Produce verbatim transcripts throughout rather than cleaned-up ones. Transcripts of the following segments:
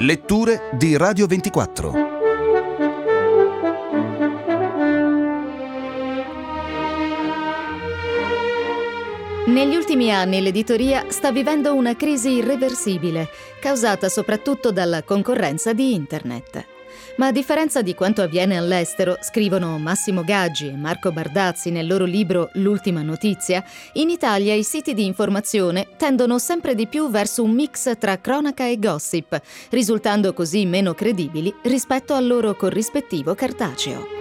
Letture di Radio ventiquattro. Negli ultimi anni l'editoria sta vivendo una crisi irreversibile, causata soprattutto dalla concorrenza di Internet. Ma a differenza di quanto avviene all'estero, scrivono Massimo Gaggi e Marco Bardazzi nel loro libro L'ultima notizia, in Italia i siti di informazione tendono sempre di più verso un mix tra cronaca e gossip, risultando così meno credibili rispetto al loro corrispettivo cartaceo.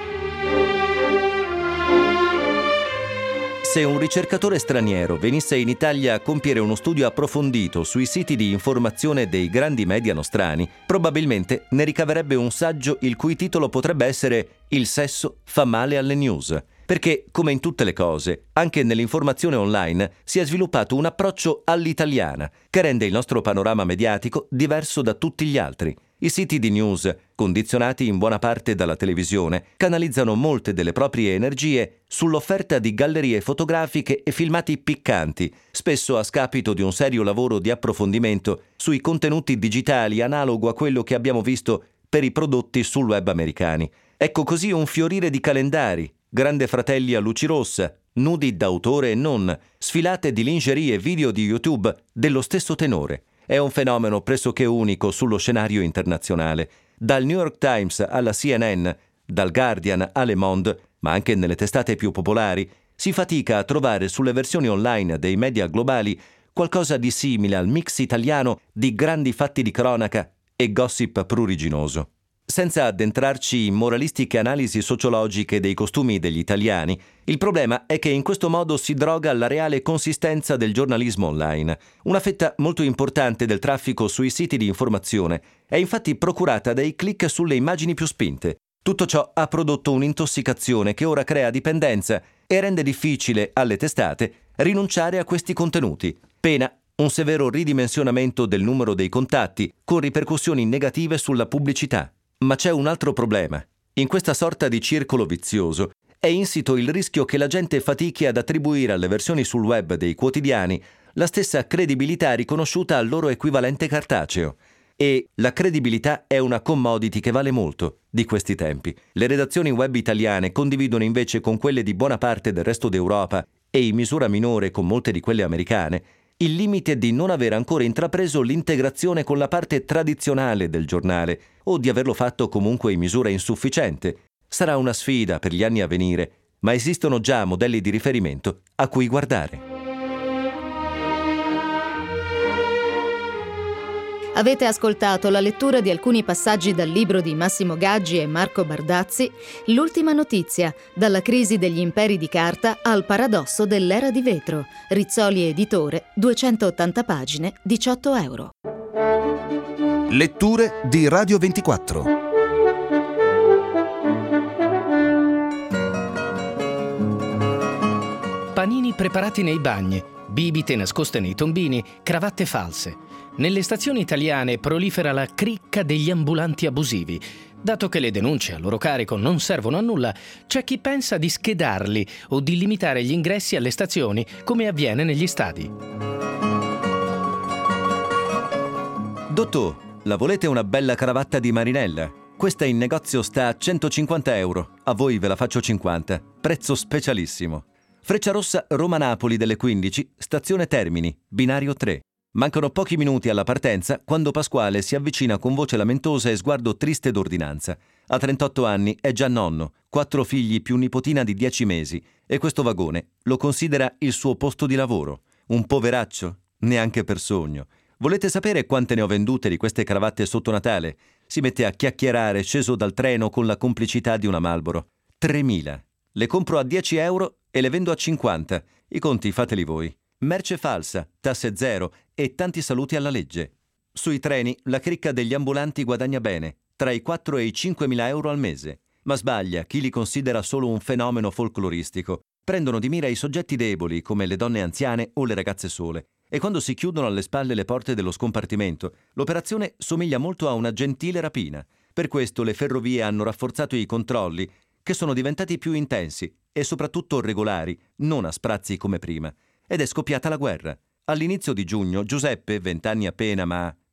Se un ricercatore straniero venisse in Italia a compiere uno studio approfondito sui siti di informazione dei grandi media nostrani, probabilmente ne ricaverebbe un saggio il cui titolo potrebbe essere «Il sesso fa male alle news». Perché, come in tutte le cose, anche nell'informazione online si è sviluppato un approccio all'italiana che rende il nostro panorama mediatico diverso da tutti gli altri. I siti di news, condizionati in buona parte dalla televisione, canalizzano molte delle proprie energie sull'offerta di gallerie fotografiche e filmati piccanti, spesso a scapito di un serio lavoro di approfondimento sui contenuti digitali analogo a quello che abbiamo visto per i prodotti sul web americani. Ecco così un fiorire di calendari, Grande Fratelli a luci rossa, nudi d'autore e non, sfilate di lingerie e video di YouTube dello stesso tenore. È un fenomeno pressoché unico sullo scenario internazionale. Dal New York Times alla C N N, dal Guardian a Le Monde, ma anche nelle testate più popolari, si fatica a trovare sulle versioni online dei media globali qualcosa di simile al mix italiano di grandi fatti di cronaca e gossip pruriginoso. Senza addentrarci in moralistiche analisi sociologiche dei costumi degli italiani, il problema è che in questo modo si droga la reale consistenza del giornalismo online. Una fetta molto importante del traffico sui siti di informazione è infatti procurata dai click sulle immagini più spinte. Tutto ciò ha prodotto un'intossicazione che ora crea dipendenza e rende difficile alle testate rinunciare a questi contenuti, pena un severo ridimensionamento del numero dei contatti con ripercussioni negative sulla pubblicità. Ma c'è un altro problema. In questa sorta di circolo vizioso è insito il rischio che la gente fatichi ad attribuire alle versioni sul web dei quotidiani la stessa credibilità riconosciuta al loro equivalente cartaceo. E la credibilità è una commodity che vale molto di questi tempi. Le redazioni web italiane condividono invece con quelle di buona parte del resto d'Europa e in misura minore con molte di quelle americane il limite di non aver ancora intrapreso l'integrazione con la parte tradizionale del giornale o di averlo fatto comunque in misura insufficiente. Sarà una sfida per gli anni a venire, ma esistono già modelli di riferimento a cui guardare. Avete ascoltato la lettura di alcuni passaggi dal libro di Massimo Gaggi e Marco Bardazzi, L'ultima notizia, dalla crisi degli imperi di carta al paradosso dell'era di vetro. Rizzoli Editore, duecentottanta pagine, diciotto euro. Letture di Radio ventiquattro. Panini preparati nei bagni, bibite nascoste nei tombini, cravatte false. Nelle stazioni italiane prolifera la cricca degli ambulanti abusivi. Dato che le denunce a loro carico non servono a nulla, c'è chi pensa di schedarli o di limitare gli ingressi alle stazioni, come avviene negli stadi. Dottor, la volete una bella cravatta di Marinella? Questa in negozio sta a centocinquanta euro, a voi ve la faccio cinquanta, prezzo specialissimo. Frecciarossa Roma-Napoli delle quindici, stazione Termini, binario tre. Mancano pochi minuti alla partenza quando Pasquale si avvicina con voce lamentosa e sguardo triste d'ordinanza. Ha trentotto anni, è già nonno, quattro figli più nipotina di dieci mesi e questo vagone lo considera il suo posto di lavoro. Un poveraccio? Neanche per sogno. Volete sapere quante ne ho vendute di queste cravatte sotto Natale? Si mette a chiacchierare sceso dal treno con la complicità di una Marlboro. tremila. Le compro a dieci euro e le vendo a cinquanta. I conti fateli voi. Merce falsa, tasse zero e tanti saluti alla legge. Sui treni la cricca degli ambulanti guadagna bene, tra i quattro e i cinquemila euro al mese. Ma sbaglia chi li considera solo un fenomeno folcloristico. Prendono di mira i soggetti deboli come le donne anziane o le ragazze sole. E quando si chiudono alle spalle le porte dello scompartimento, l'operazione somiglia molto a una gentile rapina. Per questo le ferrovie hanno rafforzato i controlli, che sono diventati più intensi e soprattutto regolari, non a sprazzi come prima. Ed è scoppiata la guerra. All'inizio di giugno Giuseppe, vent'anni appena ma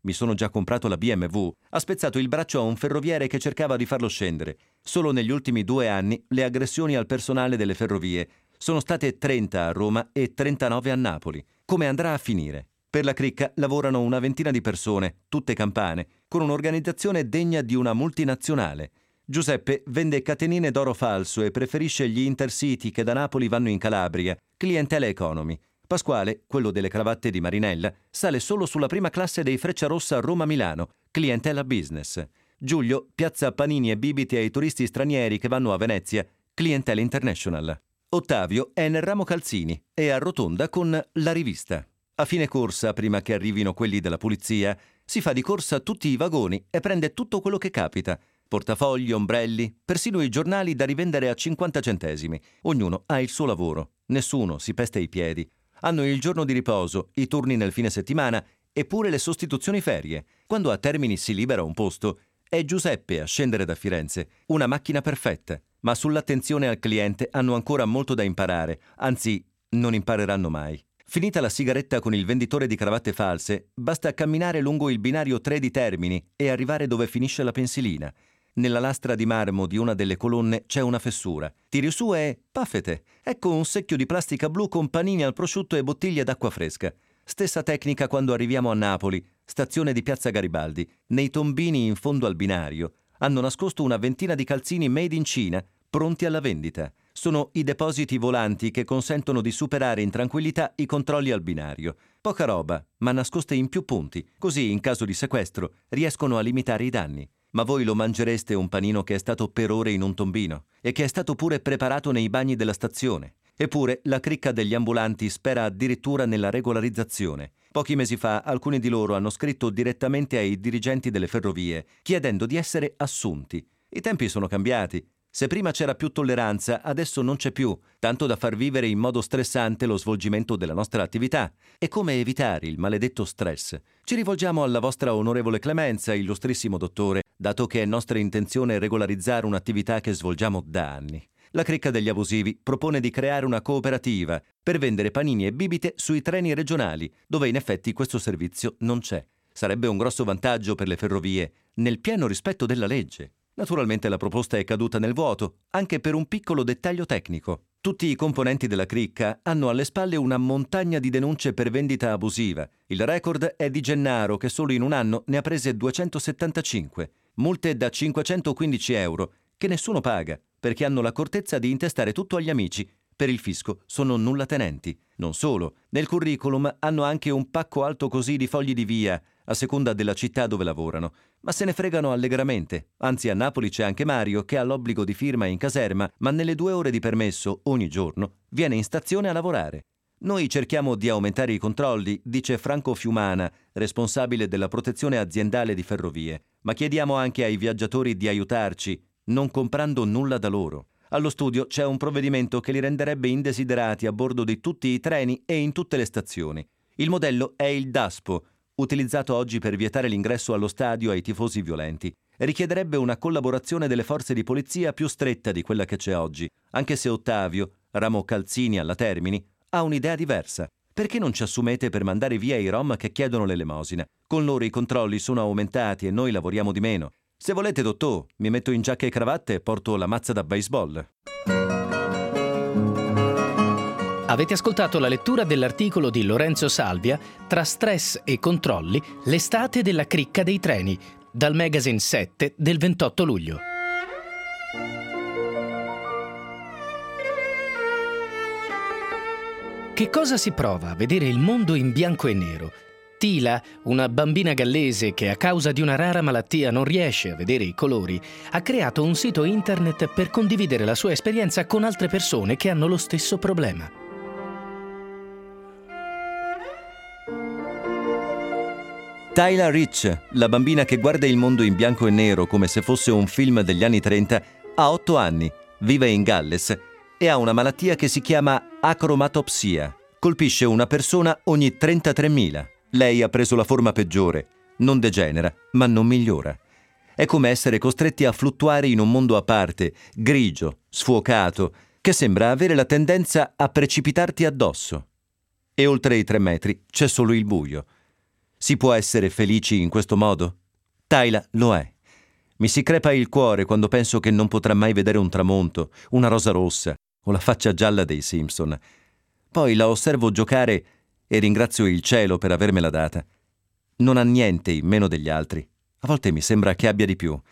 mi sono già comprato la B M W, ha spezzato il braccio a un ferroviere che cercava di farlo scendere. Solo negli ultimi due anni le aggressioni al personale delle ferrovie sono state trenta a Roma e trentanove a Napoli. Come andrà a finire? Per la cricca lavorano una ventina di persone, tutte campane, con un'organizzazione degna di una multinazionale. Giuseppe vende catenine d'oro falso e preferisce gli Intercity che da Napoli vanno in Calabria, clientela economy. Pasquale, quello delle cravatte di Marinella, sale solo sulla prima classe dei Frecciarossa Roma-Milano, clientela business. Giulio piazza panini e bibite ai turisti stranieri che vanno a Venezia, clientela international. Ottavio è nel ramo calzini e arrotonda con la rivista. A fine corsa, prima che arrivino quelli della pulizia, si fa di corsa tutti i vagoni e prende tutto quello che capita. Portafogli, ombrelli, persino i giornali da rivendere a cinquanta centesimi. Ognuno ha il suo lavoro, nessuno si pesta i piedi. Hanno il giorno di riposo, i turni nel fine settimana e pure le sostituzioni ferie. Quando a Termini si libera un posto, è Giuseppe a scendere da Firenze. Una macchina perfetta, ma sull'attenzione al cliente hanno ancora molto da imparare, anzi, non impareranno mai. Finita la sigaretta con il venditore di cravatte false, basta camminare lungo il binario tre di Termini e arrivare dove finisce la pensilina. Nella lastra di marmo di una delle colonne c'è una fessura. Tiri su e paffete. Ecco un secchio di plastica blu con panini al prosciutto e bottiglie d'acqua fresca. Stessa tecnica quando arriviamo a Napoli, stazione di Piazza Garibaldi. Nei tombini in fondo al binario hanno nascosto una ventina di calzini made in Cina, pronti alla vendita. Sono i depositi volanti che consentono di superare in tranquillità i controlli al binario. Poca roba, ma nascoste in più punti, così in caso di sequestro riescono a limitare i danni. Ma voi lo mangereste un panino che è stato per ore in un tombino e che è stato pure preparato nei bagni della stazione? Eppure la cricca degli ambulanti spera addirittura nella regolarizzazione. Pochi mesi fa alcuni di loro hanno scritto direttamente ai dirigenti delle ferrovie chiedendo di essere assunti. I tempi sono cambiati. Se prima c'era più tolleranza, adesso non c'è più, tanto da far vivere in modo stressante lo svolgimento della nostra attività. E come evitare il maledetto stress? Ci rivolgiamo alla vostra onorevole clemenza, illustrissimo dottore, dato che è nostra intenzione regolarizzare un'attività che svolgiamo da anni. La cricca degli abusivi propone di creare una cooperativa per vendere panini e bibite sui treni regionali, dove in effetti questo servizio non c'è. Sarebbe un grosso vantaggio per le ferrovie, nel pieno rispetto della legge. Naturalmente la proposta è caduta nel vuoto, anche per un piccolo dettaglio tecnico. Tutti i componenti della cricca hanno alle spalle una montagna di denunce per vendita abusiva. Il record è di Gennaro, che solo in un anno ne ha prese duecentosettantacinque. Multe da cinquecentoquindici euro, che nessuno paga, perché hanno l'accortezza di intestare tutto agli amici. Per il fisco sono nullatenenti. Non solo, nel curriculum hanno anche un pacco alto così di fogli di via, a seconda della città dove lavorano, ma se ne fregano allegramente. Anzi, a Napoli c'è anche Mario che ha l'obbligo di firma in caserma, ma nelle due ore di permesso ogni giorno viene in stazione a lavorare. Noi cerchiamo di aumentare i controlli, dice Franco Fiumana, responsabile della protezione aziendale di ferrovie, ma chiediamo anche ai viaggiatori di aiutarci, non comprando nulla da loro. Allo studio c'è un provvedimento che li renderebbe indesiderati a bordo di tutti i treni e in tutte le stazioni. Il modello è il DASPO, utilizzato oggi per vietare l'ingresso allo stadio ai tifosi violenti. Richiederebbe una collaborazione delle forze di polizia più stretta di quella che c'è oggi, anche se Ottavio, ramo calzini alla Termini, ha un'idea diversa. Perché non ci assumete per mandare via i rom che chiedono l'elemosina? Con loro i controlli sono aumentati e noi lavoriamo di meno. Se volete, dottore, mi metto in giacca e cravatte e porto la mazza da baseball. Avete ascoltato la lettura dell'articolo di Lorenzo Salvia Tra stress e controlli, l'estate della cricca dei treni, dal magazine sette del ventotto luglio. Che cosa si prova a vedere il mondo in bianco e nero? Tila, una bambina gallese che a causa di una rara malattia non riesce a vedere i colori, ha creato un sito internet per condividere la sua esperienza con altre persone che hanno lo stesso problema. Tyla Rich, la bambina che guarda il mondo in bianco e nero come se fosse un film degli anni trenta, ha otto anni, vive in Galles e ha una malattia che si chiama acromatopsia. Colpisce una persona ogni trentatremila. Lei ha preso la forma peggiore. Non degenera, ma non migliora. È come essere costretti a fluttuare in un mondo a parte, grigio, sfuocato, che sembra avere la tendenza a precipitarti addosso. E oltre i tre metri c'è solo il buio. Si può essere felici in questo modo? Tayla lo è. Mi si crepa il cuore quando penso che non potrà mai vedere un tramonto, una rosa rossa o la faccia gialla dei Simpson. Poi la osservo giocare e ringrazio il cielo per avermela data. Non ha niente in meno degli altri. A volte mi sembra che abbia di più.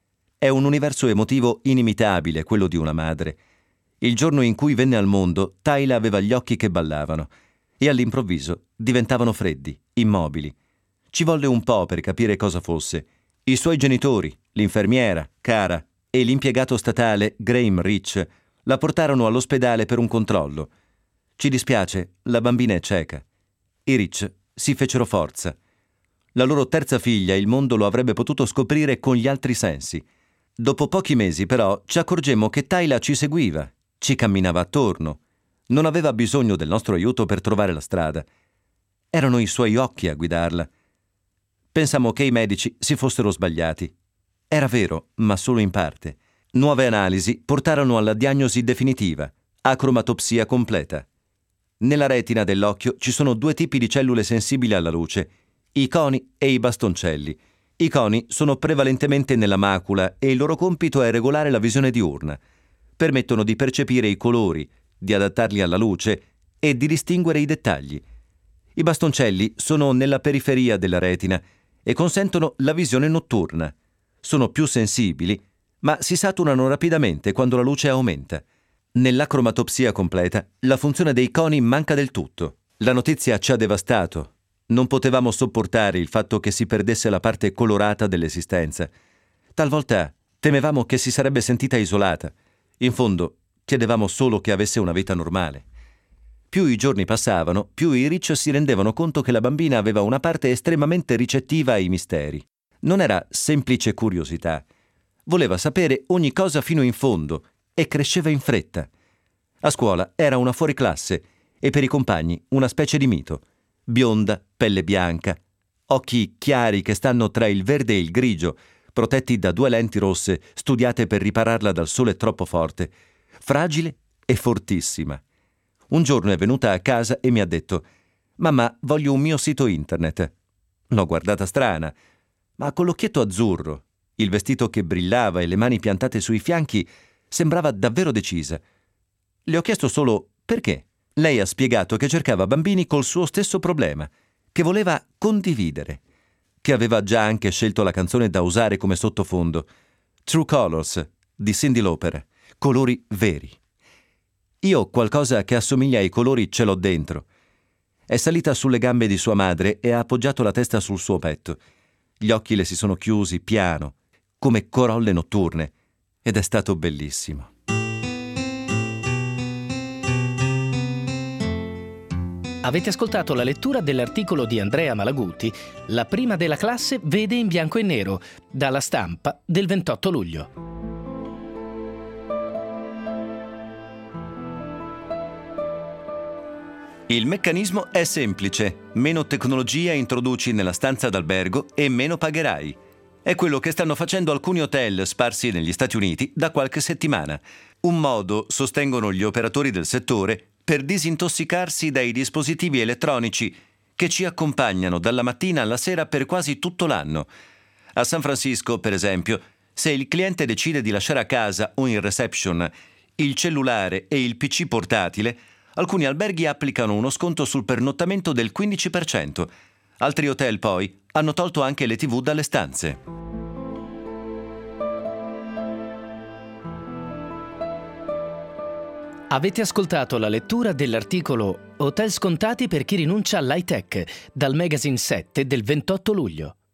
È un universo emotivo inimitabile, quello di una madre. Il giorno in cui venne al mondo, Tayla aveva gli occhi che ballavano e all'improvviso diventavano freddi, immobili. Ci volle un po' per capire cosa fosse. I suoi genitori, l'infermiera, Cara, e l'impiegato statale, Graham Rich, la portarono all'ospedale per un controllo. Ci dispiace, la bambina è cieca. I Rich si fecero forza. La loro terza figlia il mondo lo avrebbe potuto scoprire con gli altri sensi. Dopo pochi mesi, però, ci accorgemmo che Tayla ci seguiva, ci camminava attorno. Non aveva bisogno del nostro aiuto per trovare la strada. Erano i suoi occhi a guidarla. Pensammo che i medici si fossero sbagliati. Era vero, ma solo in parte. Nuove analisi portarono alla diagnosi definitiva, acromatopsia completa. Nella retina dell'occhio ci sono due tipi di cellule sensibili alla luce, i coni e i bastoncelli. I coni sono prevalentemente nella macula e il loro compito è regolare la visione diurna. Permettono di percepire i colori, di adattarli alla luce e di distinguere i dettagli. I bastoncelli sono nella periferia della retina e consentono la visione notturna. Sono più sensibili, ma si saturano rapidamente quando la luce aumenta. Nell'acromatopsia completa, la funzione dei coni manca del tutto. La notizia ci ha devastato. Non potevamo sopportare il fatto che si perdesse la parte colorata dell'esistenza. Talvolta temevamo che si sarebbe sentita isolata. In fondo, chiedevamo solo che avesse una vita normale. Più i giorni passavano, più i Rich si rendevano conto che la bambina aveva una parte estremamente ricettiva ai misteri. Non era semplice curiosità. Voleva sapere ogni cosa fino in fondo e cresceva in fretta. A scuola era una fuoriclasse e per i compagni una specie di mito. Bionda, pelle bianca, occhi chiari che stanno tra il verde e il grigio, protetti da due lenti rosse studiate per ripararla dal sole troppo forte, fragile e fortissima. Un giorno è venuta a casa e mi ha detto: «Mamma, voglio un mio sito internet». L'ho guardata strana, ma con l'occhietto azzurro, il vestito che brillava e le mani piantate sui fianchi sembrava davvero decisa. Le ho chiesto solo perché. Lei ha spiegato che cercava bambini col suo stesso problema, che voleva condividere, che aveva già anche scelto la canzone da usare come sottofondo, True Colors di Cyndi Lauper, colori veri. Io qualcosa che assomiglia ai colori ce l'ho dentro. È salita sulle gambe di sua madre e ha appoggiato la testa sul suo petto. Gli occhi le si sono chiusi piano, come corolle notturne, ed è stato bellissimo. Avete ascoltato la lettura dell'articolo di Andrea Malaguti, La prima della classe vede in bianco e nero, dalla Stampa del ventotto luglio. Il meccanismo è semplice. Meno tecnologia introduci nella stanza d'albergo e meno pagherai. È quello che stanno facendo alcuni hotel sparsi negli Stati Uniti da qualche settimana. Un modo, sostengono gli operatori del settore, per disintossicarsi dai dispositivi elettronici che ci accompagnano dalla mattina alla sera per quasi tutto l'anno. A San Francisco, per esempio, se il cliente decide di lasciare a casa o in reception il cellulare e il P C portatile, alcuni alberghi applicano uno sconto sul pernottamento del quindici per cento. Altri hotel, poi, hanno tolto anche le tivù dalle stanze. Avete ascoltato la lettura dell'articolo Hotel scontati per chi rinuncia all'high tech dal magazine sette del ventotto luglio.